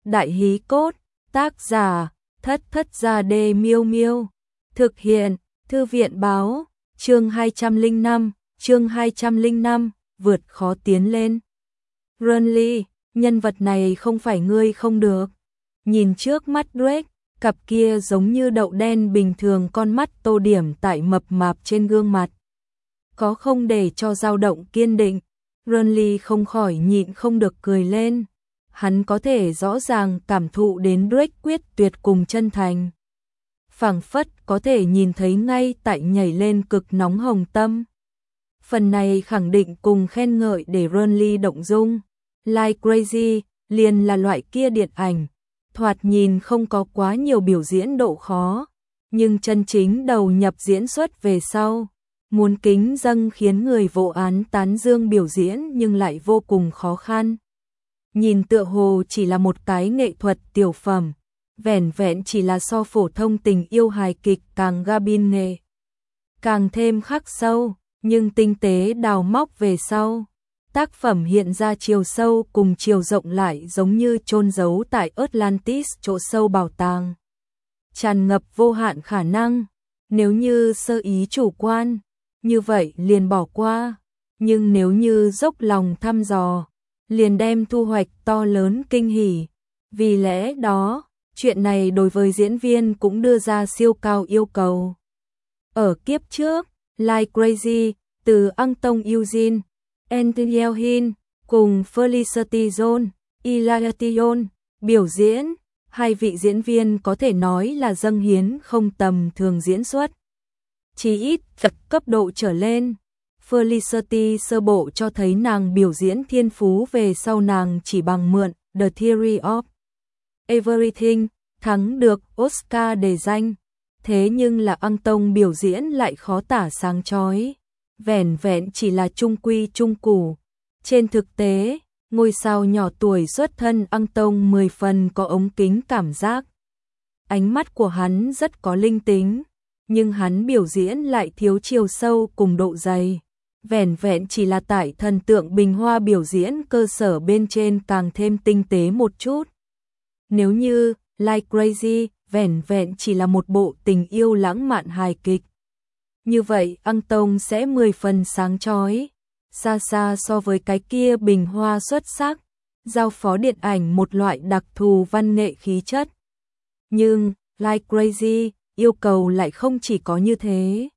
Đại hí cốt, tác giả, Thất Thất Gia Đê Miêu Miêu. Thực hiện, Thư viện báo, chương 205, vượt khó tiến lên. Renly, nhân vật này không phải ngươi không được. Nhìn trước mắt Drake, cặp kia giống như đậu đen bình thường con mắt tô điểm tại mập mạp trên gương mặt. Có không để cho dao động kiên định, Renly không khỏi nhịn không được cười lên. Hắn có thể rõ ràng cảm thụ đến Drake quyết tuyệt cùng chân thành. Phảng phất có thể nhìn thấy ngay tại nhảy lên cực nóng hồng tâm. Phần này khẳng định cùng khen ngợi để Renly động dung. Like Crazy liền là loại kia điện ảnh, thoạt nhìn không có quá nhiều biểu diễn độ khó, nhưng chân chính đầu nhập diễn xuất về sau, muốn kính dâng khiến người vô án tán dương biểu diễn nhưng lại vô cùng khó khăn. Nhìn tựa hồ chỉ là một cái nghệ thuật tiểu phẩm, vẻn vẹn chỉ là so phổ thông tình yêu hài kịch càng Gabin nghệ, càng thêm khắc sâu, nhưng tinh tế đào móc về sau. Tác phẩm hiện ra chiều sâu cùng chiều rộng lại giống như chôn giấu tại Atlantis chỗ sâu bảo tàng. Tràn ngập vô hạn khả năng, nếu như sơ ý chủ quan, như vậy liền bỏ qua, nhưng nếu như dốc lòng thăm dò, liền đem thu hoạch to lớn kinh hỉ. Vì lẽ đó, chuyện này đối với diễn viên cũng đưa ra siêu cao yêu cầu. Ở kiếp trước, Like Crazy, từ Anton Eugene, Anthony Elhin cùng Felicity Jones, Ilation biểu diễn, hai vị diễn viên có thể nói là dâng hiến không tầm thường diễn xuất. Chỉ ít cấp độ trở lên, Felicity sơ bộ cho thấy nàng biểu diễn thiên phú về sau nàng chỉ bằng mượn The Theory of Everything thắng được Oscar đề danh. Thế nhưng là Anton biểu diễn lại khó tả sáng chói, vẻn vẹn chỉ là trung quy trung củ. Trên thực tế, ngôi sao nhỏ tuổi xuất thân Anton 10 phần có ống kính cảm giác. Ánh mắt của hắn rất có linh tính, nhưng hắn biểu diễn lại thiếu chiều sâu cùng độ dày. Vẻn vẹn chỉ là tại thần tượng bình hoa biểu diễn cơ sở bên trên càng thêm tinh tế một chút. Nếu như Like Crazy vẻn vẹn chỉ là một bộ tình yêu lãng mạn hài kịch, như vậy Anton sẽ 10 phần sáng chói, xa xa so với cái kia bình hoa xuất sắc, giao phó điện ảnh một loại đặc thù văn nghệ khí chất. Nhưng Like Crazy yêu cầu lại không chỉ có như thế.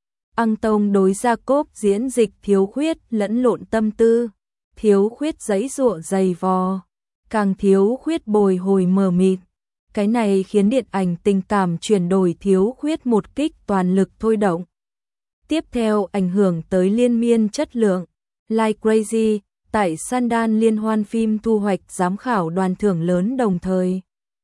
Anton đối Jacob diễn dịch thiếu khuyết lẫn lộn tâm tư, thiếu khuyết giãy giụa dày vò, càng thiếu khuyết bồi hồi mờ mịt. Cái này khiến điện ảnh tình cảm chuyển đổi thiếu khuyết một kích toàn lực thôi động. Tiếp theo ảnh hưởng tới liên miên chất lượng. Like Crazy tại Sundance liên hoan phim thu hoạch giám khảo đoàn thưởng lớn đồng thời.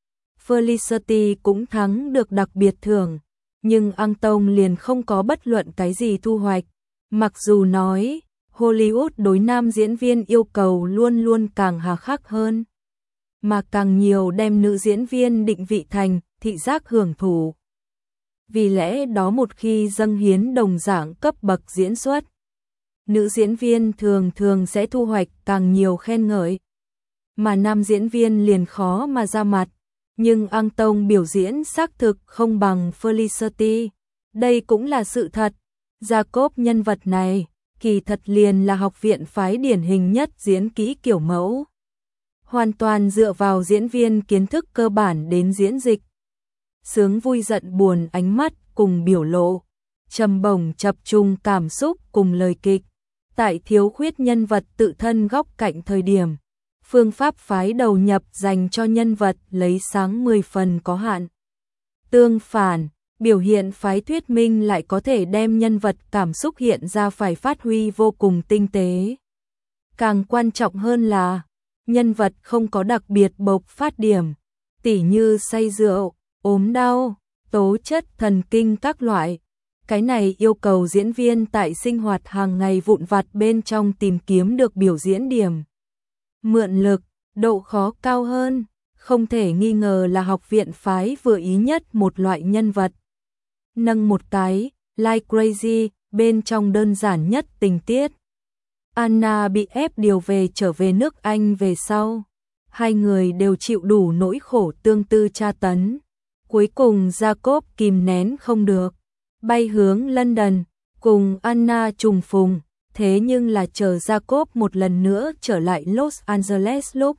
Felicity cũng thắng được đặc biệt thưởng, nhưng Anton liền không có bất luận cái gì thu hoạch. Mặc dù nói, Hollywood đối nam diễn viên yêu cầu luôn luôn càng hà khắc hơn, mà càng nhiều đem nữ diễn viên định vị thành thị giác hưởng thụ. Vì lẽ đó một khi dâng hiến đồng dạng cấp bậc diễn xuất, nữ diễn viên thường thường sẽ thu hoạch càng nhiều khen ngợi, mà nam diễn viên liền khó mà ra mặt. Nhưng Anton biểu diễn xác thực không bằng Felicity, đây cũng là sự thật. Jacob nhân vật này, kỳ thật liền là học viện phái điển hình nhất diễn kỹ kiểu mẫu. Hoàn toàn dựa vào diễn viên kiến thức cơ bản đến diễn dịch. Sướng vui giận buồn ánh mắt cùng biểu lộ, trầm bổng chập trùng cảm xúc cùng lời kịch. Tại thiếu khuyết nhân vật tự thân góc cạnh thời điểm, phương pháp phái đầu nhập dành cho nhân vật lấy sáng 10 phần có hạn. Tương phản, biểu hiện phái thuyết minh lại có thể đem nhân vật cảm xúc hiện ra phải phát huy vô cùng tinh tế. Càng quan trọng hơn là, nhân vật không có đặc biệt bộc phát điểm, tỉ như say rượu, ốm đau, tố chất thần kinh các loại. Cái này yêu cầu diễn viên tại sinh hoạt hàng ngày vụn vặt bên trong tìm kiếm được biểu diễn điểm. Mượn lực, độ khó cao hơn, không thể nghi ngờ là học viện phái vừa ý nhất một loại nhân vật. Nâng một cái, Like Crazy, bên trong đơn giản nhất tình tiết. Anna bị ép điều về trở về nước Anh về sau. hai người đều chịu đủ nỗi khổ tương tư tra tấn. Cuối cùng Jacob kìm nén không được, bay hướng London, cùng Anna trùng phùng, thế nhưng là chờ Jacob một lần nữa trở lại Los Angeles lúc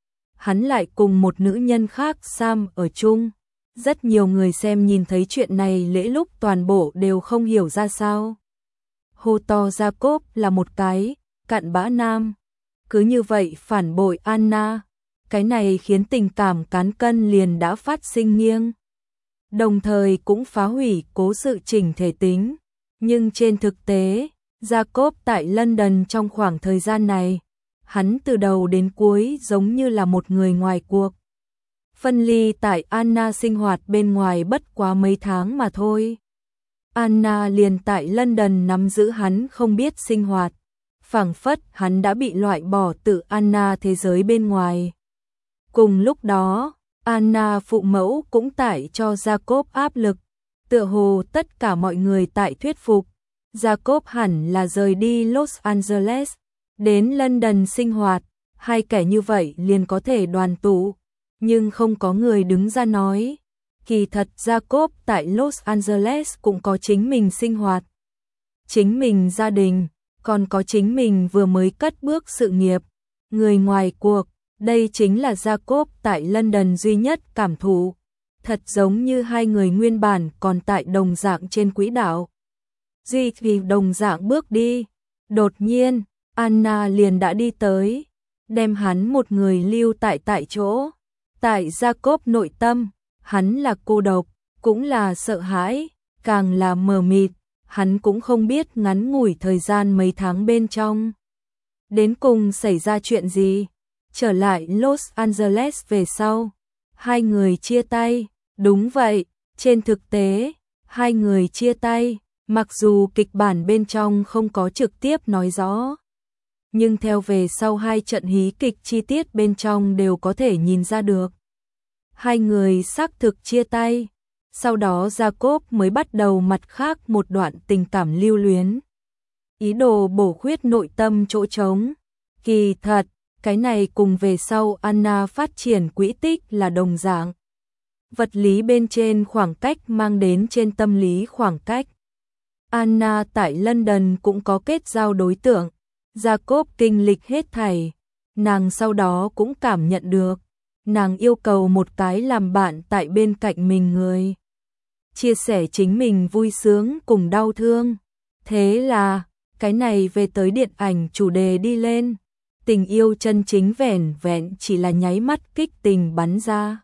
hắn lại cùng một nữ nhân khác Sam ở chung. Rất nhiều người xem nhìn thấy chuyện này lễ lúc toàn bộ đều không hiểu ra sao. Hô to Jacob là một cái cặn bã nam, cứ như vậy phản bội Anna, cái này khiến tình cảm cán cân liền đã phát sinh nghiêng. Đồng thời cũng phá hủy cố sự chỉnh thể tính. Nhưng trên thực tế, Jacob tại London trong khoảng thời gian này, hắn từ đầu đến cuối giống như là một người ngoài cuộc. Phân ly tại Anna sinh hoạt bên ngoài bất quá mấy tháng mà thôi. Anna liền tại London nắm giữ hắn không biết sinh hoạt, phảng phất hắn đã bị loại bỏ từ Anna thế giới bên ngoài. Cùng lúc đó, Anna phụ mẫu cũng tải cho Jacob áp lực, tựa hồ tất cả mọi người tại thuyết phục Jacob hẳn là rời đi Los Angeles, đến London sinh hoạt, hai kẻ như vậy liền có thể đoàn tụ. Nhưng không có người đứng ra nói, kỳ thật Jacob tại Los Angeles cũng có chính mình sinh hoạt, chính mình gia đình, còn có chính mình vừa mới cất bước sự nghiệp. Người ngoài cuộc, đây chính là Jacob tại London duy nhất cảm thụ. Thật giống như hai người nguyên bản còn tại đồng dạng trên quỹ đạo. Duy vì đồng dạng bước đi, đột nhiên, Anna liền đã đi tới, đem hắn một người lưu tại chỗ. Tại Jacob nội tâm, hắn là cô độc, cũng là sợ hãi, càng là mờ mịt, hắn cũng không biết ngắn ngủi thời gian mấy tháng bên trong. Đến cùng xảy ra chuyện gì? Trở lại Los Angeles về sau, hai người chia tay. Đúng vậy, trên thực tế, hai người chia tay, mặc dù kịch bản bên trong không có trực tiếp nói rõ. Nhưng theo về sau hai trận hí kịch chi tiết bên trong đều có thể nhìn ra được. Hai người xác thực chia tay, sau đó Jacob mới bắt đầu mặt khác một đoạn tình cảm lưu luyến. Ý đồ bổ khuyết nội tâm chỗ trống. Kỳ thật, cái này cùng về sau Anna phát triển quỹ tích là đồng dạng. Vật lý bên trên khoảng cách mang đến trên tâm lý khoảng cách. Anna tại London cũng có kết giao đối tượng, Jacob kinh lịch hết thảy, nàng sau đó cũng cảm nhận được, nàng yêu cầu một cái làm bạn tại bên cạnh mình người. Chia sẻ chính mình vui sướng cùng đau thương. Thế là, cái này về tới điện ảnh chủ đề đi lên, tình yêu chân chính vẻn vẹn chỉ là nháy mắt kích tình bắn ra.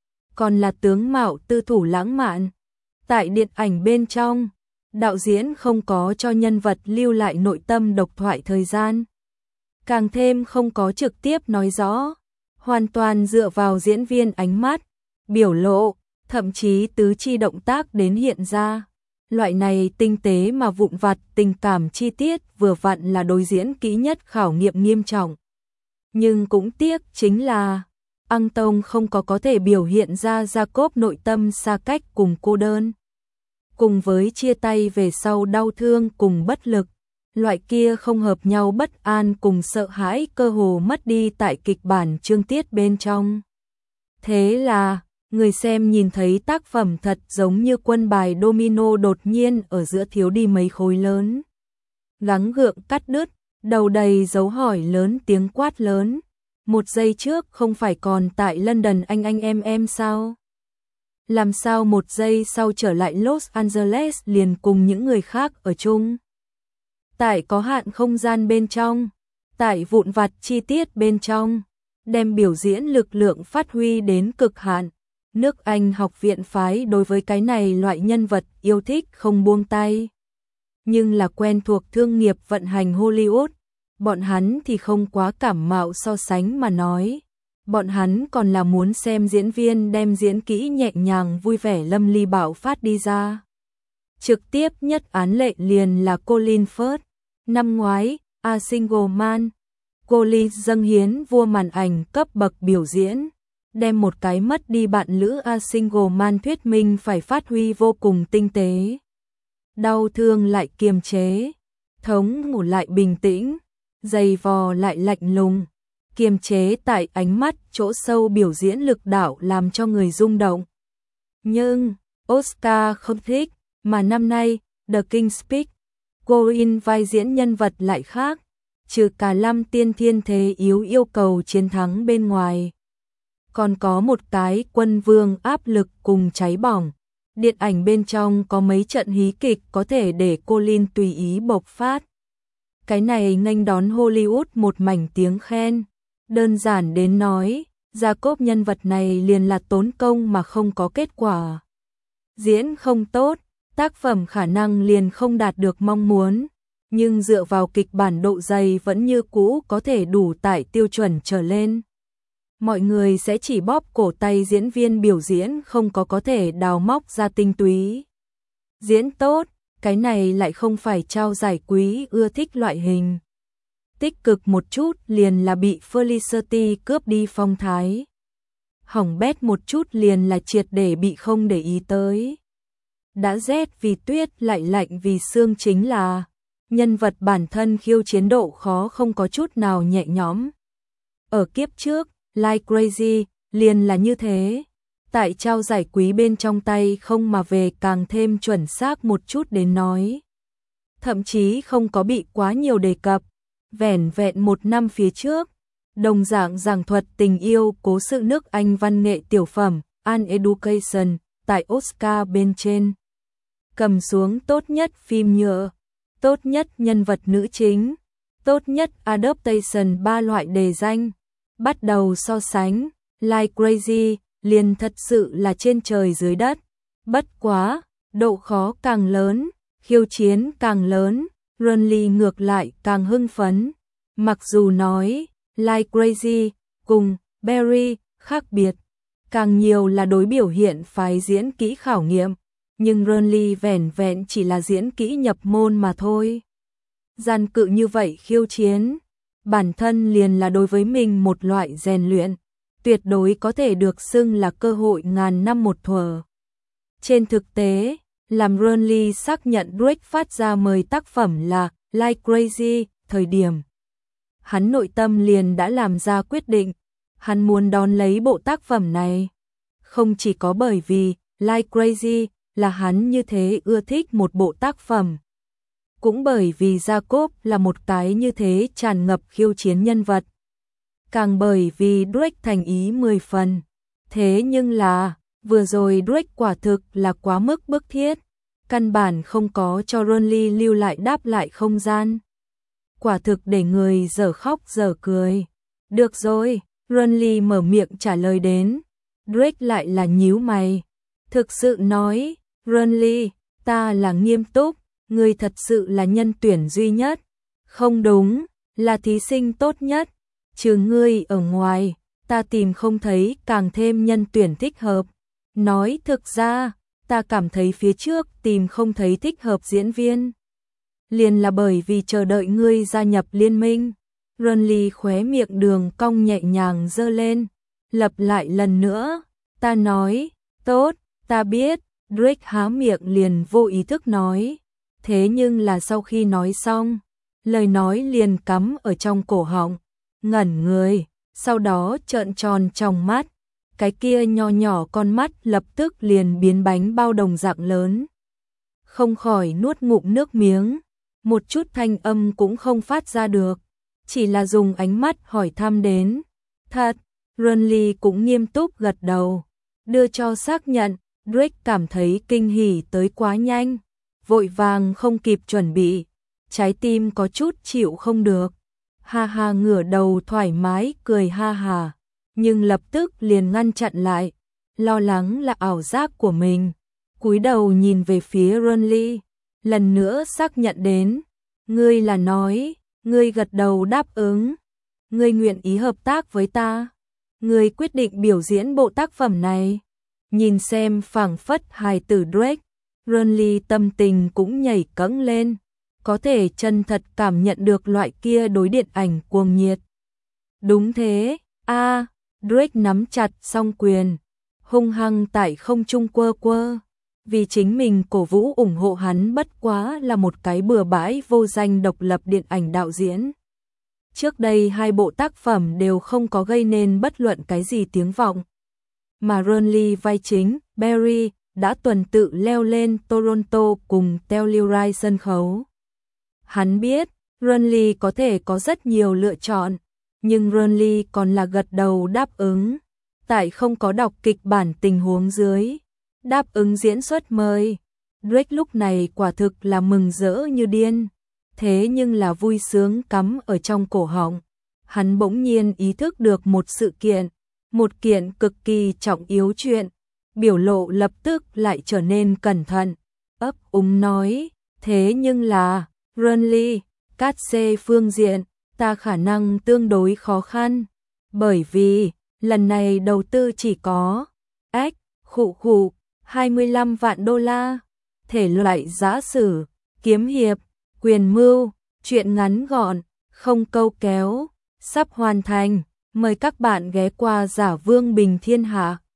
Còn là tướng mạo tư thủ lãng mạn. Tại điện ảnh bên trong, đạo diễn không có cho nhân vật lưu lại nội tâm độc thoại thời gian. Càng thêm không có trực tiếp nói rõ, hoàn toàn dựa vào diễn viên ánh mắt, biểu lộ, thậm chí tứ chi động tác đến hiện ra. Loại này tinh tế mà vụn vặt tình cảm chi tiết vừa vặn là đối diễn kỹ nhất khảo nghiệm nghiêm trọng. Nhưng cũng tiếc chính là Anton không có thể biểu hiện ra Jacob nội tâm xa cách cùng cô đơn. Cùng với chia tay về sau đau thương cùng bất lực, loại kia không hợp nhau bất an cùng sợ hãi cơ hồ mất đi tại kịch bản chương tiết bên trong. Thế là, người xem nhìn thấy tác phẩm thật giống như quân bài domino đột nhiên ở giữa thiếu đi mấy khối lớn. Gắng gượng cắt đứt, đầu đầy dấu hỏi lớn tiếng quát lớn. Một giây trước không phải còn tại London anh em sao? Làm sao một giây sau trở lại Los Angeles liền cùng những người khác ở chung? Tại có hạn không gian bên trong, tại vụn vặt chi tiết bên trong, đem biểu diễn lực lượng phát huy đến cực hạn. Nước Anh học viện phái đối với cái này loại nhân vật yêu thích không buông tay. Nhưng là quen thuộc thương nghiệp vận hành Hollywood, bọn hắn thì không quá cảm mạo so sánh mà nói. Bọn hắn còn là muốn xem diễn viên đem diễn kỹ nhẹ nhàng vui vẻ lâm ly bạo phát đi ra. Trực tiếp nhất án lệ liền là Colin Firth. Năm ngoái, A Single Man, Colin dâng hiến vua màn ảnh cấp bậc biểu diễn, đem một cái mất đi bạn lữ A Single Man thuyết minh phải phát huy vô cùng tinh tế. Đau thương lại kiềm chế, thống ngủ lại bình tĩnh, dày vò lại lạnh lùng. kiềm chế tại ánh mắt chỗ sâu biểu diễn lực đạo làm cho người rung động. Nhưng, Oscar không thích, mà năm nay, The King's Speech, Colin vai diễn nhân vật lại khác, trừ cả Lâm Tiên Thiên thế yếu yêu cầu chiến thắng bên ngoài. Còn có một cái quân vương áp lực cùng cháy bỏng. Điện ảnh bên trong có mấy trận hí kịch có thể để Colin tùy ý bộc phát. Cái này nghênh đón Hollywood một mảnh tiếng khen. Đơn giản đến nói, Jacob nhân vật này liền là tốn công mà không có kết quả. Diễn không tốt, tác phẩm khả năng liền không đạt được mong muốn, nhưng dựa vào kịch bản độ dày vẫn như cũ có thể đủ tại tiêu chuẩn trở lên. Mọi người sẽ chỉ bóp cổ tay diễn viên biểu diễn không có thể đào móc ra tinh túy. Diễn tốt, cái này lại không phải trao giải quý ưa thích loại hình. Tích cực một chút liền là bị Felicity cướp đi phong thái. Hỏng bét một chút liền là triệt để bị không để ý tới. Đã rét vì tuyết lại lạnh vì sương chính là nhân vật bản thân khiêu chiến độ khó không có chút nào nhẹ nhõm. Ở kiếp trước, Like Crazy liền là như thế. Tại trao giải quý bên trong tay không mà về càng thêm chuẩn xác một chút đến nói. Thậm chí không có bị quá nhiều đề cập. Vẻn vẹn một năm phía trước, đồng dạng giảng thuật tình yêu cố sự nước Anh văn nghệ tiểu phẩm An Education tại Oscar bên trên. Cầm xuống tốt nhất phim nhựa, tốt nhất nhân vật nữ chính, tốt nhất adaptation 3 loại đề danh. Bắt đầu so sánh, Like Crazy liền thật sự là trên trời dưới đất. Bất quá, độ khó càng lớn, khiêu chiến càng lớn, Runley ngược lại càng hưng phấn. Mặc dù nói, Like Crazy cùng Barry khác biệt, càng nhiều là đối biểu hiện phái diễn kỹ khảo nghiệm, nhưng Runley vẻn vẹn chỉ là diễn kỹ nhập môn mà thôi. Gian cự như vậy khiêu chiến, bản thân liền là đối với mình một loại rèn luyện, tuyệt đối có thể được xưng là cơ hội ngàn năm một thuở. Trên thực tế, làm Runley xác nhận Drake phát ra mời tác phẩm là Like Crazy, thời điểm hắn nội tâm liền đã làm ra quyết định, hắn muốn đón lấy bộ tác phẩm này. Không chỉ có bởi vì Like Crazy là hắn như thế ưa thích một bộ tác phẩm, cũng bởi vì Jacob là một cái như thế tràn ngập khiêu chiến nhân vật. Càng bởi vì Drake thành ý 10 phần. Thế nhưng là, vừa rồi Drake quả thực là quá mức bức thiết, căn bản không có cho Runley lưu lại đáp lại không gian. Quả thực để người dở khóc dở cười. Được rồi, Runley mở miệng trả lời đến. Drake lại là nhíu mày. Thực sự nói, Runley, ta là nghiêm túc, ngươi thật sự là nhân tuyển duy nhất. Không đúng, là thí sinh tốt nhất. Trừ ngươi ở ngoài, ta tìm không thấy càng thêm nhân tuyển thích hợp. Nói thực ra, ta cảm thấy phía trước tìm không thấy thích hợp diễn viên. Liền là bởi vì chờ đợi ngươi gia nhập liên minh. Runley khóe miệng đường cong nhẹ nhàng giơ lên, lặp lại lần nữa. Ta nói, tốt, ta biết. Drake há miệng liền vô ý thức nói. Thế nhưng là sau khi nói xong, lời nói liền cắm ở trong cổ họng, ngẩn người, sau đó trợn tròn trong mắt. Cái kia nho nhỏ con mắt lập tức liền biến bánh bao đồng dạng lớn. Không khỏi nuốt ngụm nước miếng, một chút thanh âm cũng không phát ra được, chỉ là dùng ánh mắt hỏi thăm đến. Thật, Runley cũng nghiêm túc gật đầu, đưa cho xác nhận. Drake cảm thấy kinh hỉ tới quá nhanh, vội vàng không kịp chuẩn bị, trái tim có chút chịu không được. Ha ha ngửa đầu thoải mái cười ha hà, nhưng lập tức liền ngăn chặn lại, lo lắng là ảo giác của mình. Cúi đầu nhìn về phía Runley, lần nữa xác nhận đến. Ngươi là nói, ngươi gật đầu đáp ứng, ngươi nguyện ý hợp tác với ta, ngươi quyết định biểu diễn bộ tác phẩm này. Nhìn xem phảng phất hài tử Drake, Runley tâm tình cũng nhảy cẫng lên, có thể chân thật cảm nhận được loại kia đối điện ảnh cuồng nhiệt. Đúng thế, Drake nắm chặt song quyền, hung hăng tại không trung quơ quơ, vì chính mình cổ vũ ủng hộ hắn bất quá là một cái bừa bãi vô danh độc lập điện ảnh đạo diễn. Trước đây hai bộ tác phẩm đều không có gây nên bất luận cái gì tiếng vọng. Mà Burnley vai chính, Barry, đã tuần tự leo lên Toronto cùng Telluride sân khấu. Hắn biết, Burnley có thể có rất nhiều lựa chọn, nhưng Burnley còn là gật đầu đáp ứng. Tại không có đọc kịch bản tình huống dưới, đáp ứng diễn xuất mời. Drake lúc này quả thực là mừng rỡ như điên, thế nhưng là vui sướng cắm ở trong cổ họng. Hắn bỗng nhiên ý thức được một sự kiện, một kiện cực kỳ trọng yếu chuyện, biểu lộ lập tức lại trở nên cẩn thận, ấp úng nói, thế nhưng là, Burnley, cát xê phương diện, ta khả năng tương đối khó khăn, bởi vì, lần này đầu tư chỉ có, khụ, 25 vạn đô la, thể loại giã sử, kiếm hiệp, quyền mưu, truyện ngắn gọn, không câu kéo, sắp hoàn thành, mời các bạn ghé qua Giả Vương Bình Thiên Hạ.